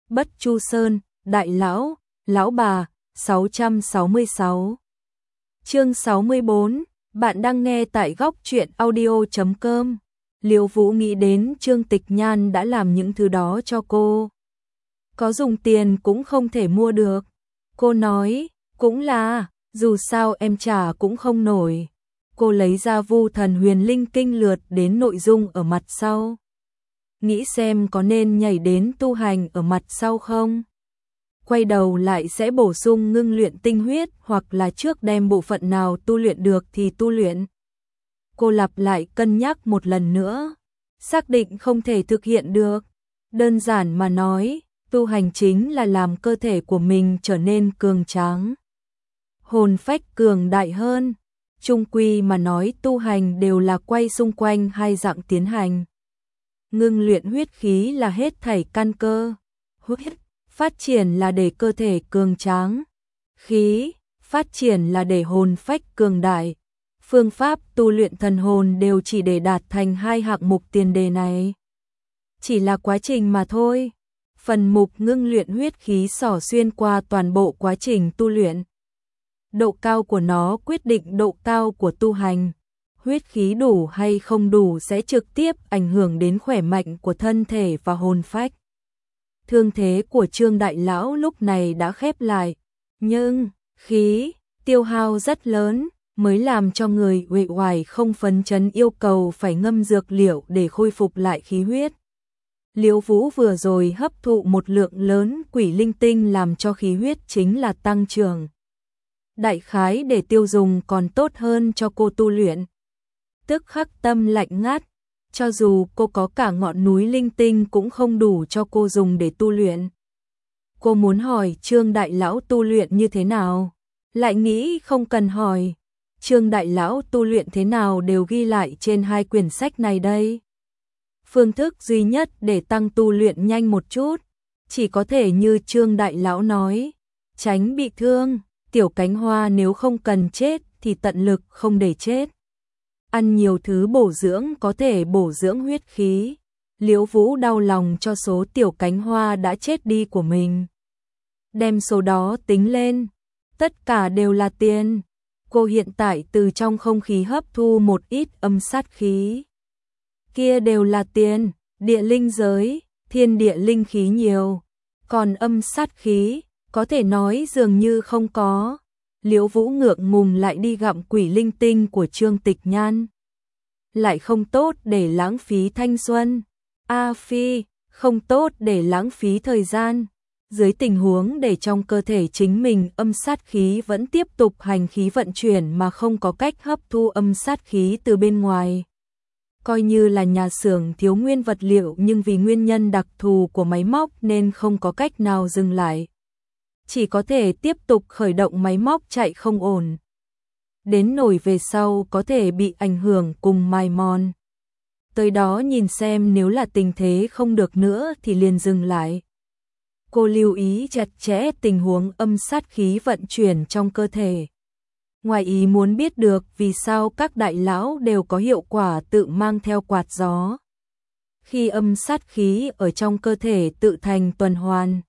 Bất Chu Sơn, Đại Lão, Lão Bà, 666. Chương 64, bạn đang nghe tại góc truyện audio.com. Liễu Vũ nghĩ đến Trương Tịch Nhan đã làm những thứ đó cho cô. Có dùng tiền cũng không thể mua được. Cô nói, cũng là, dù sao em trả cũng không nổi. Cô lấy ra Vu Thần Huyền Linh Kinh lượt đến nội dung ở mặt sau. Nghĩ xem có nên nhảy đến tu hành ở mặt sau không? Quay đầu lại sẽ bổ sung ngưng luyện tinh huyết hoặc là trước đem bộ phận nào tu luyện được thì tu luyện. Cô lặp lại cân nhắc một lần nữa, xác định không thể thực hiện được. Đơn giản mà nói, tu hành chính là làm cơ thể của mình trở nên cường tráng, hồn phách cường đại hơn. Chung quy mà nói tu hành đều là quay xung quanh hai dạng tiến hành. Ngưng luyện huyết khí là hết thảy căn cơ. Huyết phát triển là để cơ thể cường tráng, khí phát triển là để hồn phách cường đại. Phương pháp tu luyện thần hồn đều chỉ để đạt thành hai hạng mục tiền đề này. Chỉ là quá trình mà thôi. Phần mục ngưng luyện huyết khí xỏ xuyên qua toàn bộ quá trình tu luyện. Độ cao của nó quyết định độ cao của tu hành. Huyết khí đủ hay không đủ sẽ trực tiếp ảnh hưởng đến khỏe mạnh của thân thể và hồn phách. Thương thế của Trương Đại Lão lúc này đã khép lại, nhưng khí tiêu hao rất lớn mới làm cho người uể oải không phấn chấn, yêu cầu phải ngâm dược liệu để khôi phục lại khí huyết. Liễu Vũ vừa rồi hấp thụ một lượng lớn quỷ linh tinh làm cho khí huyết chính là tăng trưởng. Đại khái để tiêu dùng còn tốt hơn cho cô tu luyện. Tức khắc tâm lạnh ngắt, cho dù cô có cả ngọn núi linh tinh cũng không đủ cho cô dùng để tu luyện. Cô muốn hỏi Trương Đại Lão tu luyện như thế nào, lại nghĩ không cần hỏi. Trương Đại Lão tu luyện thế nào đều ghi lại trên hai quyển sách này đây. Phương thức duy nhất để tăng tu luyện nhanh một chút, chỉ có thể như Trương Đại Lão nói, tránh bị thương. Tiểu Cánh Hoa nếu không cần chết thì tận lực không để chết. Ăn nhiều thứ bổ dưỡng có thể bổ dưỡng huyết khí. Liễu Vũ đau lòng cho số Tiểu Cánh Hoa đã chết đi của mình. Đem số đó tính lên, tất cả đều là tiền. Cô hiện tại từ trong không khí hấp thu một ít âm sát khí. Kia đều là tiền, địa linh giới, thiên địa linh khí nhiều. Còn âm sát khí, có thể nói dường như không có. Liễu Vũ ngượng ngùng lại đi gặm quỷ linh tinh của Trương Tịch Nhan. Lại không tốt để lãng phí thanh xuân. A Phi, không tốt để lãng phí thời gian. Dưới tình huống để trong cơ thể chính mình âm sát khí vẫn tiếp tục hành khí vận chuyển mà không có cách hấp thu âm sát khí từ bên ngoài. Coi như là nhà xưởng thiếu nguyên vật liệu nhưng vì nguyên nhân đặc thù của máy móc nên không có cách nào dừng lại. Chỉ có thể tiếp tục khởi động máy móc chạy không ổn. Đến nổi về sau có thể bị ảnh hưởng cùng mài mòn. Tới đó nhìn xem nếu là tình thế không được nữa thì liền dừng lại. Cô lưu ý chặt chẽ tình huống âm sát khí vận chuyển trong cơ thể. Ngoài ý muốn biết được vì sao các đại lão đều có hiệu quả tự mang theo quạt gió. Khi âm sát khí ở trong cơ thể tự thành tuần hoàn,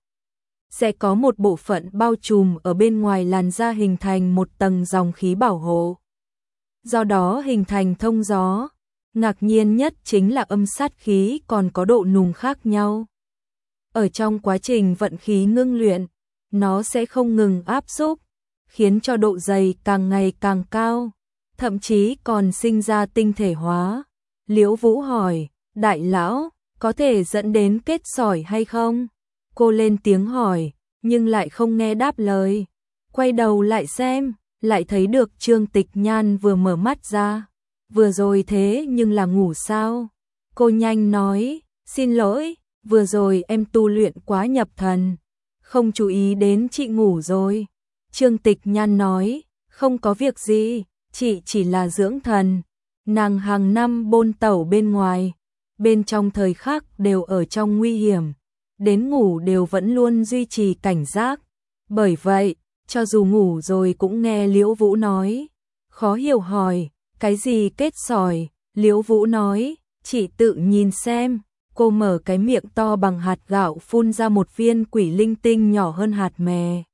sẽ có một bộ phận bao trùm ở bên ngoài làn da hình thành một tầng dòng khí bảo hộ. Do đó hình thành thông gió. Ngạc nhiên nhất chính là âm sát khí còn có độ nùng khác nhau. Ở trong quá trình vận khí ngưng luyện, nó sẽ không ngừng áp xúc, khiến cho độ dày càng ngày càng cao, thậm chí còn sinh ra tinh thể hóa. Liễu Vũ hỏi, Đại Lão, có thể dẫn đến kết sỏi hay không? Cô lên tiếng hỏi, nhưng lại không nghe đáp lời. Quay đầu lại xem, lại thấy được Trương Tịch Nhan vừa mở mắt ra. Vừa rồi thế nhưng là ngủ sao? Cô nhanh nói, xin lỗi, vừa rồi em tu luyện quá nhập thần, không chú ý đến chị ngủ rồi. Trương Tịch Nhan nói, không có việc gì, chị chỉ là dưỡng thần. Nàng hàng năm bôn tẩu bên ngoài, bên trong thời khắc đều ở trong nguy hiểm, đến ngủ đều vẫn luôn duy trì cảnh giác. Bởi vậy, cho dù ngủ rồi cũng nghe Liễu Vũ nói. Khó hiểu hỏi, cái gì kết sỏi? Liễu Vũ nói, chị tự nhìn xem, Cô mở cái miệng to bằng hạt gạo phun ra một viên quỷ linh tinh nhỏ hơn hạt mè.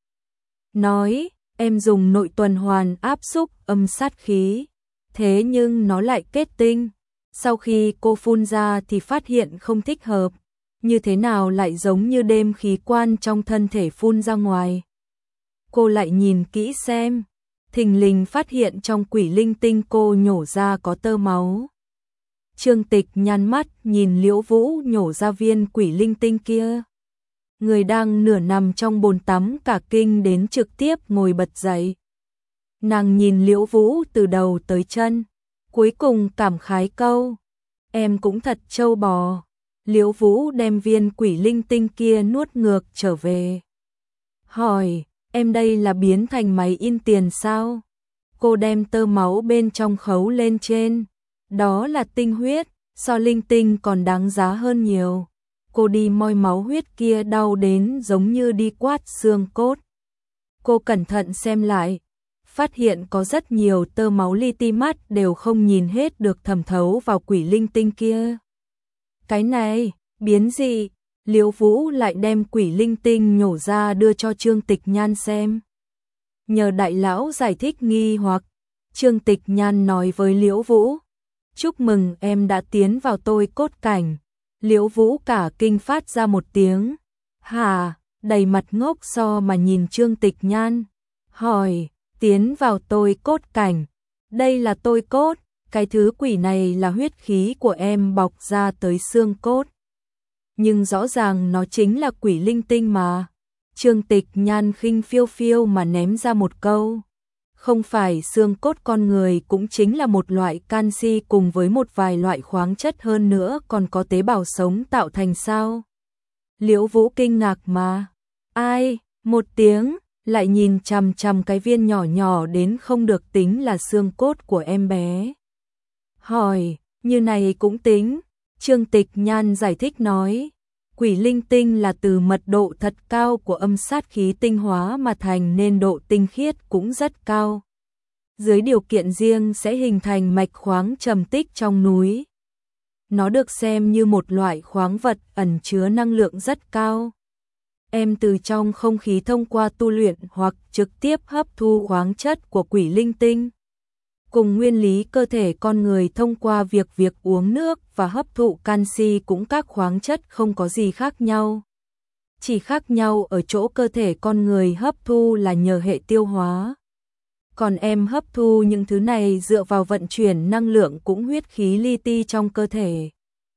Nói, em dùng nội tuần hoàn áp xúc âm sát khí. Thế nhưng nó lại kết tinh. Sau khi cô phun ra thì phát hiện không thích hợp. Như thế nào lại giống như đêm khí quan trong thân thể phun ra ngoài. Cô lại nhìn kỹ xem. Thình lình phát hiện trong quỷ linh tinh cô nhổ ra có tơ máu. Trương Tịch nhăn mắt nhìn Liễu Vũ nhổ ra viên quỷ linh tinh kia. Người đang nửa nằm trong bồn tắm cả kinh đến trực tiếp ngồi bật dậy. Nàng nhìn Liễu Vũ từ đầu tới chân, cuối cùng cảm khái câu, em cũng thật trâu bò. Liễu Vũ đem viên quỷ linh tinh kia nuốt ngược trở về. Hỏi, em đây là biến thành máy in tiền sao? Cô đem tơ máu bên trong khấu lên trên. Đó là tinh huyết, so linh tinh còn đáng giá hơn nhiều. Cô đi moi máu huyết kia đau đến giống như đi quát xương cốt. Cô cẩn thận xem lại, phát hiện có rất nhiều tơ máu li ti mắt đều không nhìn hết được thẩm thấu vào quỷ linh tinh kia. Cái này, biến gì? Liễu Vũ lại đem quỷ linh tinh nhổ ra đưa cho Trương Tịch Nhan xem. Nhờ đại lão giải thích nghi hoặc, Trương Tịch Nhan nói với Liễu Vũ, chúc mừng em đã tiến vào tôi cốt cảnh. Liễu Vũ cả kinh phát ra một tiếng. Hả, đầy mặt ngốc so mà nhìn Trương Tịch Nhan. Hỏi, tiến vào tôi cốt cảnh. Đây là tôi cốt, cái thứ quỷ này là huyết khí của em bọc ra tới xương cốt. Nhưng rõ ràng nó chính là quỷ linh tinh mà. Trương Tịch Nhan khinh phiêu phiêu mà ném ra một câu. Không phải xương cốt con người cũng chính là một loại canxi cùng với một vài loại khoáng chất hơn nữa còn có tế bào sống tạo thành sao? Liễu Vũ kinh ngạc mà. Ai? Một tiếng, lại nhìn chằm chằm cái viên nhỏ nhỏ đến không được tính là xương cốt của em bé. Hỏi, như này cũng tính? Trương Tịch Nhan giải thích nói. Quỷ linh tinh là từ mật độ thật cao của âm sát khí tinh hóa mà thành nên độ tinh khiết cũng rất cao. Dưới điều kiện riêng sẽ hình thành mạch khoáng trầm tích trong núi. Nó được xem như một loại khoáng vật ẩn chứa năng lượng rất cao. Em từ trong không khí thông qua tu luyện hoặc trực tiếp hấp thu khoáng chất của quỷ linh tinh. Cùng nguyên lý cơ thể con người thông qua việc uống nước và hấp thụ canxi cũng các khoáng chất không có gì khác nhau. Chỉ khác nhau ở chỗ cơ thể con người hấp thu là nhờ hệ tiêu hóa. Còn em hấp thu những thứ này dựa vào vận chuyển năng lượng cũng huyết khí li ti trong cơ thể.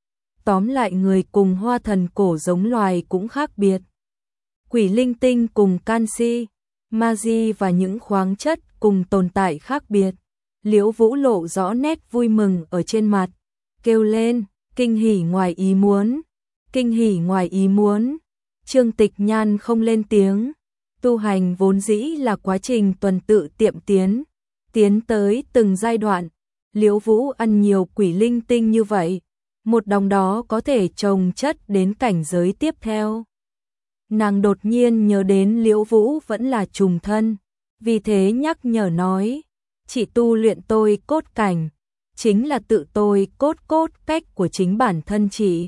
Tóm lại người cùng hoa thần cổ giống loài cũng khác biệt. Quỷ linh tinh cùng canxi, magie và những khoáng chất cùng tồn tại khác biệt. Liễu Vũ lộ rõ nét vui mừng ở trên mặt, kêu lên, kinh hỉ ngoài ý muốn, kinh hỉ ngoài ý muốn. Trương Tịch Nhan không lên tiếng, tu hành vốn dĩ là quá trình tuần tự tiệm tiến tới từng giai đoạn. Liễu Vũ ăn nhiều quỷ linh tinh như vậy, một đồng đó có thể trồng chất đến cảnh giới tiếp theo. Nàng đột nhiên nhớ đến Liễu Vũ vẫn là trùng thân, vì thế nhắc nhở nói. Chị tu luyện tôi cốt cảnh, chính là tự tôi cốt cách của chính bản thân chị.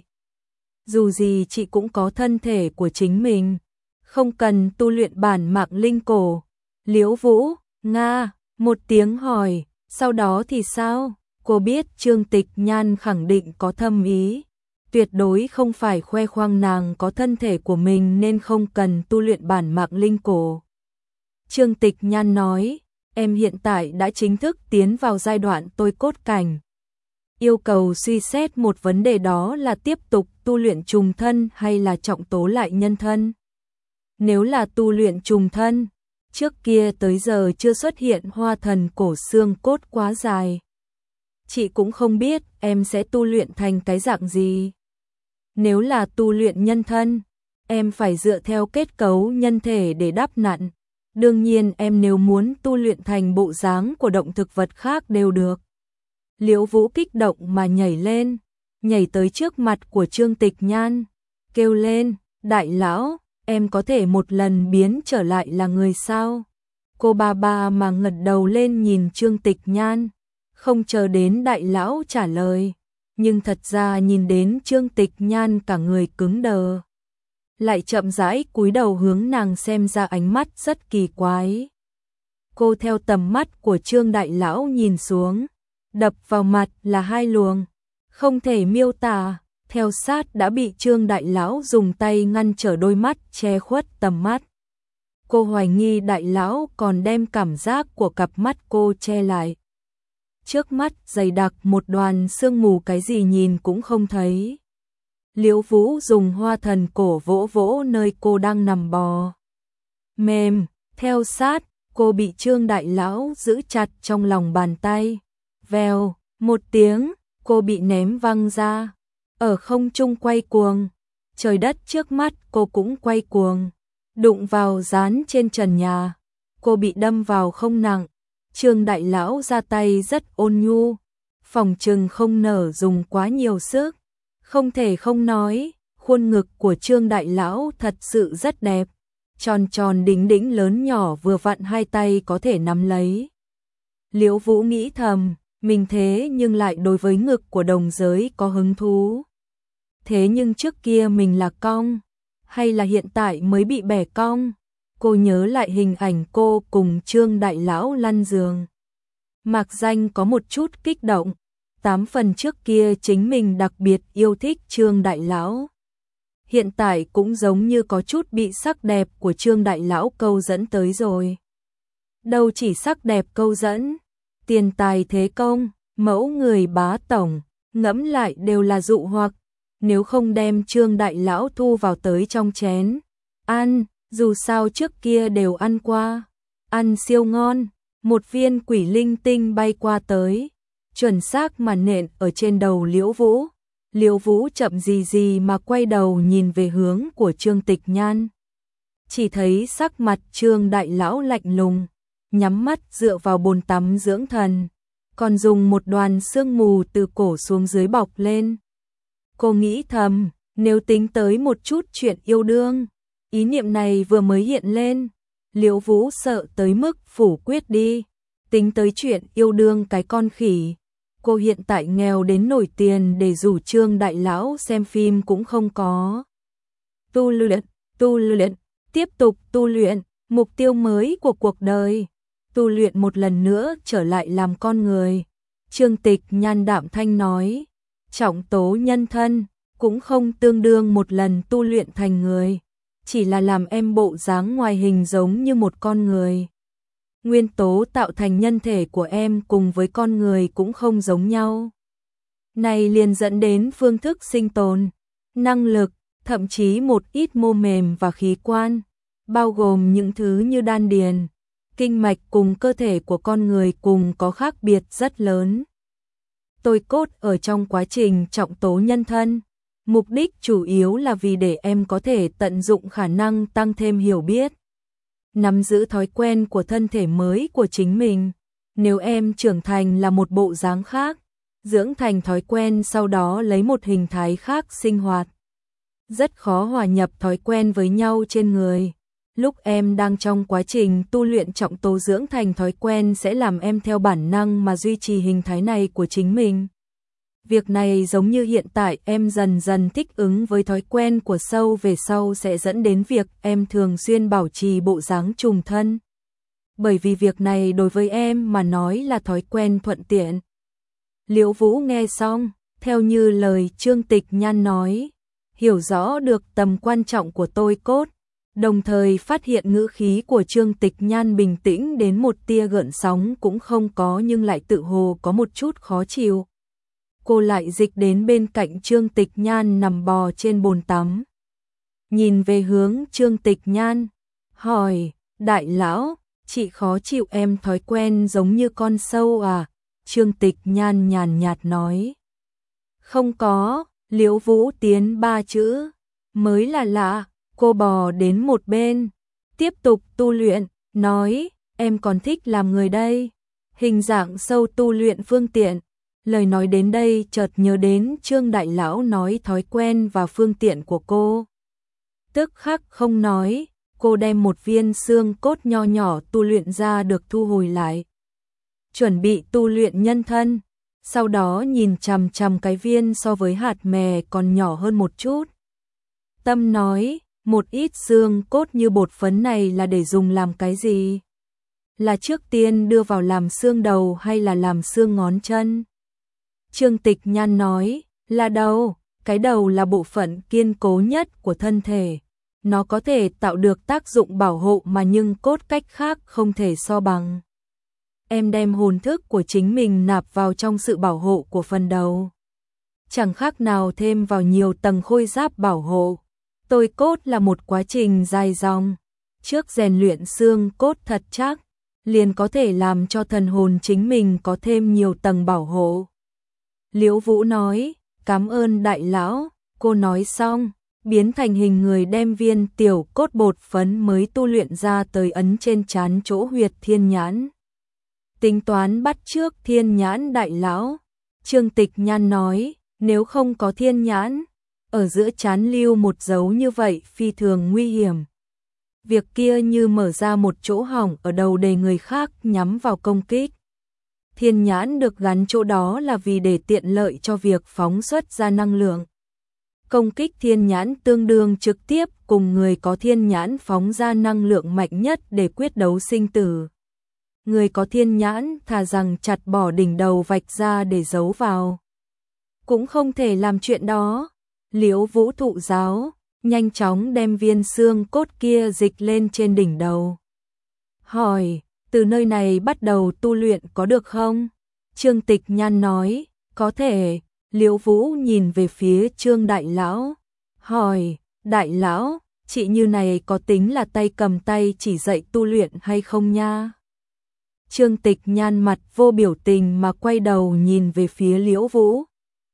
Dù gì chị cũng có thân thể của chính mình, không cần tu luyện bản mạc linh cổ. Liễu Vũ, Nga, một tiếng hỏi, sau đó thì sao? Cô biết Trương Tịch Nhan khẳng định có thâm ý, tuyệt đối không phải khoe khoang nàng có thân thể của mình nên không cần tu luyện bản mạc linh cổ. Trương Tịch Nhan nói, em hiện tại đã chính thức tiến vào giai đoạn tôi cốt cảnh. Yêu cầu suy xét một vấn đề đó là tiếp tục tu luyện trùng thân hay là trọng tố lại nhân thân. Nếu là tu luyện trùng thân, trước kia tới giờ chưa xuất hiện hoa thần cổ xương cốt quá dài. Chị cũng không biết em sẽ tu luyện thành cái dạng gì. Nếu là tu luyện nhân thân, em phải dựa theo kết cấu nhân thể để đắp nặn. Đương nhiên em nếu muốn tu luyện thành bộ dáng của động thực vật khác đều được. Liễu Vũ kích động mà nhảy lên, nhảy tới trước mặt của Trương Tịch Nhan, kêu lên, đại lão, em có thể một lần biến trở lại là người sao? Cô ba mà ngẩng đầu lên nhìn Trương Tịch Nhan, không chờ đến đại lão trả lời. nhưng thật ra nhìn đến Trương Tịch Nhan cả người cứng đờ. Lại chậm rãi cúi đầu hướng nàng xem ra ánh mắt rất kỳ quái. Cô theo tầm mắt của Trương đại lão nhìn xuống, đập vào mặt là hai luồng, không thể miêu tả, theo sát đã bị Trương đại lão dùng tay ngăn trở đôi mắt che khuất tầm mắt. Cô hoài nghi đại lão còn đem cảm giác của cặp mắt cô che lại. Trước mắt dày đặc một đoàn sương mù cái gì nhìn cũng không thấy. Liễu Vũ dùng hoa thần cổ vỗ vỗ nơi cô đang nằm bò. Mềm, theo sát, cô bị Trương đại lão giữ chặt trong lòng bàn tay. Vèo, một tiếng, cô bị ném văng ra. Ở không trung quay cuồng, trời đất trước mắt cô cũng quay cuồng. Đụng vào dán trên trần nhà, cô bị đâm vào không nặng. Trương đại lão ra tay rất ôn nhu, phòng trừng không nở dùng quá nhiều sức. Không thể không nói, khuôn ngực của Trương đại lão thật sự rất đẹp, tròn tròn đĩnh đĩnh lớn nhỏ vừa vặn hai tay có thể nắm lấy. Liễu Vũ nghĩ thầm, mình thế nhưng lại đối với ngực của đồng giới có hứng thú. Thế nhưng trước kia mình là cong, hay là hiện tại mới bị bẻ cong? Cô nhớ lại hình ảnh cô cùng Trương đại lão lăn giường. Mạc danh có một chút kích động, 8 phần trước kia chính mình đặc biệt yêu thích Trương đại lão. Hiện tại cũng giống như có chút bị sắc đẹp của Trương đại lão câu dẫn tới rồi. Đâu chỉ sắc đẹp câu dẫn, tiền tài thế công, mẫu người bá tổng, ngẫm lại đều là dụ hoặc. Nếu không đem Trương đại lão thu vào tới trong chén ăn, dù sao trước kia đều ăn qua, ăn siêu ngon. Một viên quỷ linh tinh bay qua tới, chuẩn xác mà nện ở trên đầu Liễu Vũ. Liễu Vũ chậm gì mà quay đầu nhìn về hướng của Trương Tịch Nhan. Chỉ thấy sắc mặt Trương đại lão lạnh lùng, nhắm mắt dựa vào bồn tắm dưỡng thần, còn dùng một đoàn sương mù từ cổ xuống dưới bọc lên. Cô nghĩ thầm, nếu tính tới một chút chuyện yêu đương, ý niệm này vừa mới hiện lên, Liễu Vũ sợ tới mức phủ quyết đi, tính tới chuyện yêu đương cái con khỉ. Cô hiện tại nghèo đến nổi tiền để rủ Trương đại lão xem phim cũng không có. Tu luyện, tiếp tục tu luyện, mục tiêu mới của cuộc đời. Tu luyện một lần nữa trở lại làm con người. Trương Tịch Nhan đạm thanh nói, trọng tố nhân thân, cũng không tương đương một lần tu luyện thành người. Chỉ là làm em bộ dáng ngoài hình giống như một con người. Nguyên tố tạo thành nhân thể của em cùng với con người cũng không giống nhau. Này liền dẫn đến phương thức sinh tồn, năng lực, thậm chí một ít mô mềm và khí quan, bao gồm những thứ như đan điền, kinh mạch cùng cơ thể của con người cùng có khác biệt rất lớn. Tôi cốt ở trong quá trình trọng tố nhân thân. Mục đích chủ yếu là vì để em có thể tận dụng khả năng tăng thêm hiểu biết, nắm giữ thói quen của thân thể mới của chính mình. Nếu em trưởng thành là một bộ dáng khác, dưỡng thành thói quen sau đó lấy một hình thái khác sinh hoạt, rất khó hòa nhập thói quen với nhau trên người. Lúc em đang trong quá trình tu luyện trọng tố dưỡng thành thói quen sẽ làm em theo bản năng mà duy trì hình thái này của chính mình. Việc này giống như hiện tại em dần dần thích ứng với thói quen của sâu về sau sẽ dẫn đến việc em thường xuyên bảo trì bộ dáng trùng thân. Bởi vì việc này đối với em mà nói là thói quen thuận tiện. Liễu Vũ nghe xong, theo như lời Trương Tịch Nhan nói, hiểu rõ được tầm quan trọng của tôi cốt, đồng thời phát hiện ngữ khí của Trương Tịch Nhan bình tĩnh đến một tia gợn sóng cũng không có nhưng lại tự hồ có một chút khó chịu. Cô lại dịch đến bên cạnh Trương Tịch Nhan nằm bò trên bồn tắm. Nhìn về hướng Trương Tịch Nhan, hỏi, đại lão, chị khó chịu em thói quen giống như con sâu à? Trương Tịch Nhan nhàn nhạt nói. Không có, Liễu Vũ tiến 3 chữ, mới là lạ. Cô bò đến một bên, tiếp tục tu luyện, nói, em còn thích làm người đây. Hình dạng sâu tu luyện phương tiện. Lời nói đến đây chợt nhớ đến Trương đại lão nói thói quen và phương tiện của cô. Tức khắc không nói, cô đem một viên xương cốt nho nhỏ tu luyện ra được thu hồi lại. Chuẩn bị tu luyện nhân thân, sau đó nhìn chằm chằm cái viên so với hạt mè còn nhỏ hơn một chút. Tâm nói, một ít xương cốt như bột phấn này là để dùng làm cái gì? Là trước tiên đưa vào làm xương đầu hay là làm xương ngón chân? Trương Tịch Nhan nói, là đầu, cái đầu là bộ phận kiên cố nhất của thân thể. Nó có thể tạo được tác dụng bảo hộ mà nhưng cốt cách khác không thể so bằng. Em đem hồn thức của chính mình nạp vào trong sự bảo hộ của phần đầu. Chẳng khác nào thêm vào nhiều tầng khôi giáp bảo hộ. Tôi cốt là một quá trình dài dòng. Trước rèn luyện xương cốt thật chắc, liền có thể làm cho thần hồn chính mình có thêm nhiều tầng bảo hộ. Liễu Vũ nói, cảm ơn đại lão. Cô nói xong, biến thành hình người đem viên tiểu cốt bột phấn mới tu luyện ra tới ấn trên trán chỗ huyệt thiên nhãn. Tính toán bắt trước thiên nhãn đại lão. Trương Tịch Nhan nói, nếu không có thiên nhãn, ở giữa trán lưu một dấu như vậy phi thường nguy hiểm. Việc kia như mở ra một chỗ hỏng ở đầu để người khác nhắm vào công kích. Thiên nhãn được gắn chỗ đó là vì để tiện lợi cho việc phóng xuất ra năng lượng. Công kích thiên nhãn tương đương trực tiếp cùng người có thiên nhãn phóng ra năng lượng mạnh nhất để quyết đấu sinh tử. Người có thiên nhãn thà rằng chặt bỏ đỉnh đầu vạch ra để giấu vào, cũng không thể làm chuyện đó. Liễu Vũ thụ giáo, nhanh chóng đem viên xương cốt kia dịch lên trên đỉnh đầu. Hỏi, từ nơi này bắt đầu tu luyện có được không? Trương Tịch Nhan nói, có thể. Liễu Vũ nhìn về phía Trương đại lão, hỏi, đại lão, chị như này có tính là tay cầm tay chỉ dạy tu luyện hay không nha? Trương Tịch Nhan mặt vô biểu tình mà quay đầu nhìn về phía Liễu Vũ.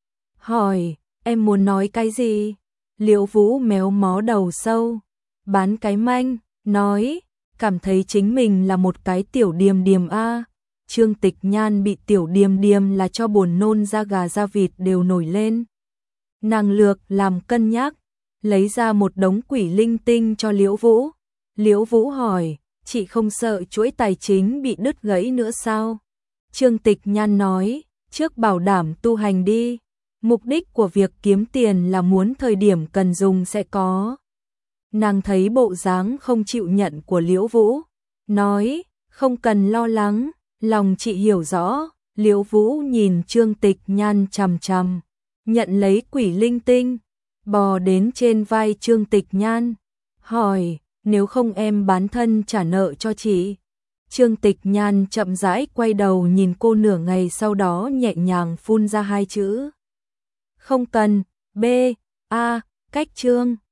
Hỏi, em muốn nói cái gì? Liễu Vũ méo mó đầu sâu, bán cái manh, nói, cảm thấy chính mình là một cái tiểu điềm điềm a. Trương Tịch Nhan bị tiểu điềm điềm là cho buồn nôn da gà da vịt đều nổi lên. Nàng lược làm cân nhắc, lấy ra một đống quỷ linh tinh cho Liễu Vũ. Liễu Vũ hỏi, chị không sợ chuỗi tài chính bị đứt gãy nữa sao? Trương Tịch Nhan nói, trước bảo đảm tu hành đi. Mục đích của việc kiếm tiền là muốn thời điểm cần dùng sẽ có. Nàng thấy bộ dáng không chịu nhận của Liễu Vũ, nói, không cần lo lắng, lòng chị hiểu rõ. Liễu Vũ nhìn Trương Tịch Nhan chằm chằm, nhận lấy quỷ linh tinh, bò đến trên vai Trương Tịch Nhan, hỏi, nếu không em bán thân trả nợ cho chị. Trương Tịch Nhan chậm rãi quay đầu nhìn cô nửa ngày, sau đó nhẹ nhàng phun ra hai chữ. Không cần. B. A. Cách chương